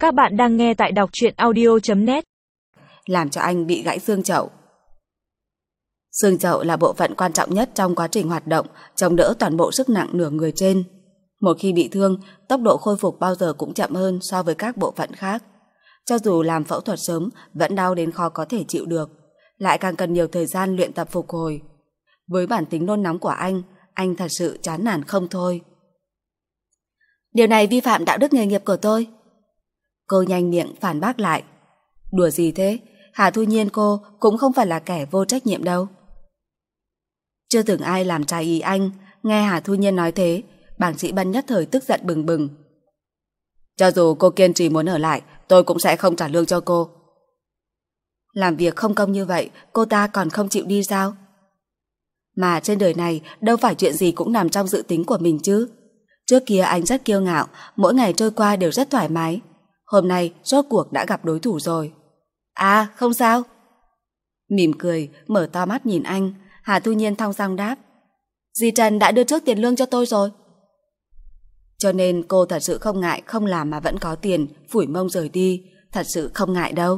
Các bạn đang nghe tại đọc truyện audio.net. Làm cho anh bị gãy xương chậu. Xương chậu là bộ phận quan trọng nhất trong quá trình hoạt động, chống đỡ toàn bộ sức nặng nửa người trên. Một khi bị thương, tốc độ khôi phục bao giờ cũng chậm hơn so với các bộ phận khác. Cho dù làm phẫu thuật sớm, vẫn đau đến khó có thể chịu được, lại càng cần nhiều thời gian luyện tập phục hồi. Với bản tính nôn nóng của anh thật sự chán nản không thôi. Điều này vi phạm đạo đức nghề nghiệp của tôi. Cô nhanh miệng phản bác lại. Đùa gì thế? Hà Thu Nhiên cô cũng không phải là kẻ vô trách nhiệm đâu. Chưa từng ai làm trái ý anh. Nghe Hà Thu Nhiên nói thế, bác sĩ Bân nhất thời tức giận bừng bừng. Cho dù cô kiên trì muốn ở lại, tôi cũng sẽ không trả lương cho cô. Làm việc không công như vậy, cô ta còn không chịu đi sao? Mà trên đời này đâu phải chuyện gì cũng nằm trong dự tính của mình chứ. Trước kia anh rất kiêu ngạo, mỗi ngày trôi qua đều rất thoải mái. Hôm nay rốt cuộc đã gặp đối thủ rồi. À, không sao. Mỉm cười, mở to mắt nhìn anh, Hà Thu Nhiên thong dong đáp. Dì Trần đã đưa trước tiền lương cho tôi rồi. Cho nên cô thật sự không ngại không làm mà vẫn có tiền, phủi mông rời đi, thật sự không ngại đâu.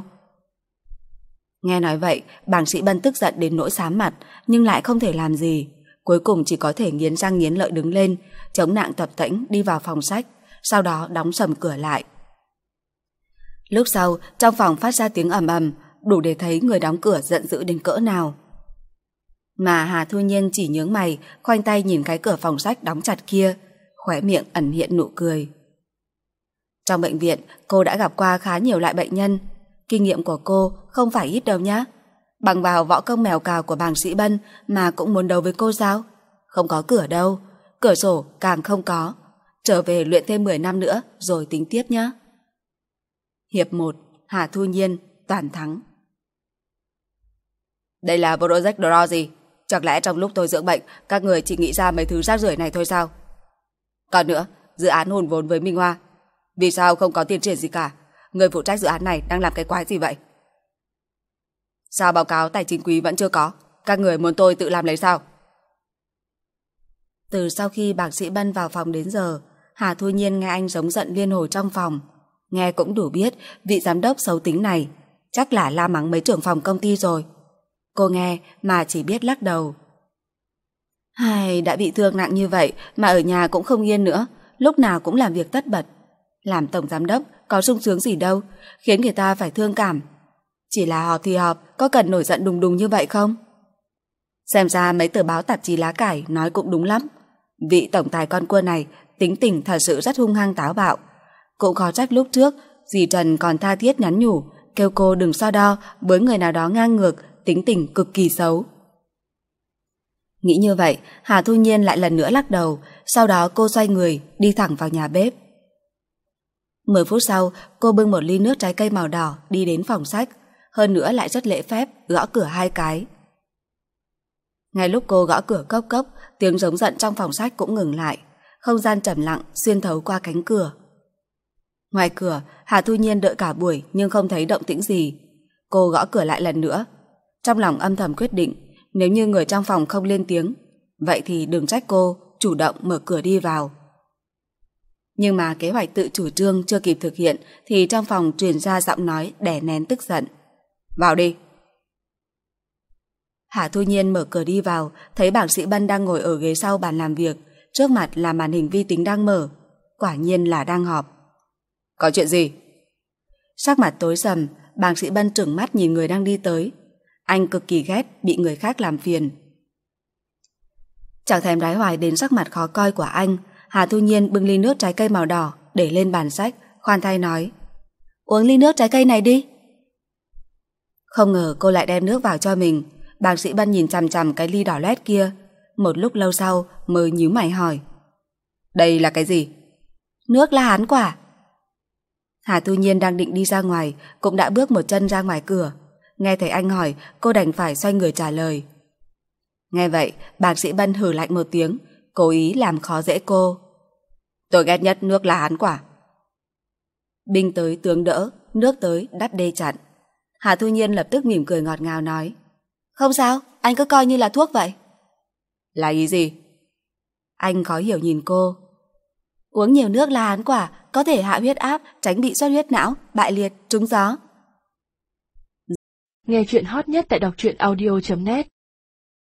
Nghe nói vậy, bác sĩ Bân tức giận đến nỗi xám mặt, nhưng lại không thể làm gì. Cuối cùng chỉ có thể nghiến răng nghiến lợi đứng lên, chống nạng tập tễnh đi vào phòng sách, sau đó đóng sầm cửa lại. Lúc sau, trong phòng phát ra tiếng ầm ầm, đủ để thấy người đóng cửa giận dữ đến cỡ nào. Mà Hà Thu Nhiên chỉ nhướng mày, khoanh tay nhìn cái cửa phòng sách đóng chặt kia, khóe miệng ẩn hiện nụ cười. Trong bệnh viện, cô đã gặp qua khá nhiều loại bệnh nhân. Kinh nghiệm của cô không phải ít đâu nhá. Bằng vào võ công mèo cào của bác sĩ Bân mà cũng muốn đấu với cô sao? Không có cửa đâu, cửa sổ càng không có. Trở về luyện thêm 10 năm nữa rồi tính tiếp nhá. Hiệp 1, Hà Thu Nhiên, toàn thắng. Đây là project draw gì? Chẳng lẽ trong lúc tôi dưỡng bệnh, các người chỉ nghĩ ra mấy thứ rác rưởi này thôi sao? Còn nữa, dự án hùn vốn với Minh Hoa. Vì sao không có tiến triển gì cả? Người phụ trách dự án này đang làm cái quái gì vậy? Sao báo cáo tài chính quý vẫn chưa có? Các người muốn tôi tự làm lấy sao? Từ sau khi bác sĩ Bân vào phòng đến giờ, Hà Thu Nhiên nghe anh giống giận liên hồi trong phòng. Nghe cũng đủ biết vị giám đốc xấu tính này chắc là la mắng mấy trưởng phòng công ty rồi. Cô nghe mà chỉ biết lắc đầu. Hay, đã bị thương nặng như vậy mà ở nhà cũng không yên nữa, lúc nào cũng làm việc tất bật. Làm tổng giám đốc có sung sướng gì đâu, khiến người ta phải thương cảm. Chỉ là họp thì họp, có cần nổi giận đùng đùng như vậy không? Xem ra mấy tờ báo tạp chí lá cải nói cũng đúng lắm. Vị tổng tài con cua này tính tình thật sự rất hung hăng táo bạo. Cũng khó trách lúc trước dì Trần còn tha thiết nhắn nhủ kêu cô đừng so đo với người nào đó ngang ngược, tính tình cực kỳ xấu. Nghĩ như vậy, Hà Thu Nhiên lại lần nữa lắc đầu. Sau đó cô xoay người đi thẳng vào nhà bếp. 10 phút sau, cô bưng một ly nước trái cây màu đỏ đi đến phòng sách, hơn nữa lại rất lễ phép gõ cửa 2 cái. Ngay lúc cô gõ cửa cốc cốc, tiếng giống giận trong phòng sách cũng ngừng lại. Không gian trầm lặng xuyên thấu qua cánh cửa. Ngoài cửa, Hà Thu Nhiên đợi cả buổi nhưng không thấy động tĩnh gì. Cô gõ cửa lại lần nữa. Trong lòng âm thầm quyết định, nếu như người trong phòng không lên tiếng, vậy thì đừng trách cô chủ động mở cửa đi vào. Nhưng mà kế hoạch tự chủ trương chưa kịp thực hiện thì trong phòng truyền ra giọng nói đè nén tức giận. Vào đi. Hà Thu Nhiên mở cửa đi vào, thấy bác sĩ Bân đang ngồi ở ghế sau bàn làm việc, trước mặt là màn hình vi tính đang mở. Quả nhiên là đang họp. Có chuyện gì? Sắc mặt tối sầm, bác sĩ Bân trừng mắt nhìn người đang đi tới. Anh cực kỳ ghét bị người khác làm phiền. Chẳng thèm đái hoài đến sắc mặt khó coi của anh, Hà Thu Nhiên bưng ly nước trái cây màu đỏ để lên bàn sách, khoan thai nói. Uống ly nước trái cây này đi. Không ngờ cô lại đem nước vào cho mình. Bác sĩ Bân nhìn chằm chằm cái ly đỏ loét kia. Một lúc lâu sau mới nhíu mày hỏi. Đây là cái gì? Nước La Hán quả. Hà Thu Nhiên đang định đi ra ngoài, cũng đã bước một chân ra ngoài cửa. Nghe thấy anh hỏi, cô đành phải xoay người trả lời. Nghe vậy, bác sĩ Bân hừ lạnh một tiếng, cố ý làm khó dễ cô. Tôi ghét nhất nước La Hán quả. Binh tới tướng đỡ, nước tới đắp đê chặn. Hà Thu Nhiên lập tức mỉm cười ngọt ngào nói. Không sao, anh cứ coi như là thuốc vậy. Là ý gì? Anh khó hiểu nhìn cô. Uống nhiều nước lá hán quả có thể hạ huyết áp, tránh bị xuất huyết não, bại liệt, trúng gió. Nghe chuyện hot nhất tại đọc truyện audio.net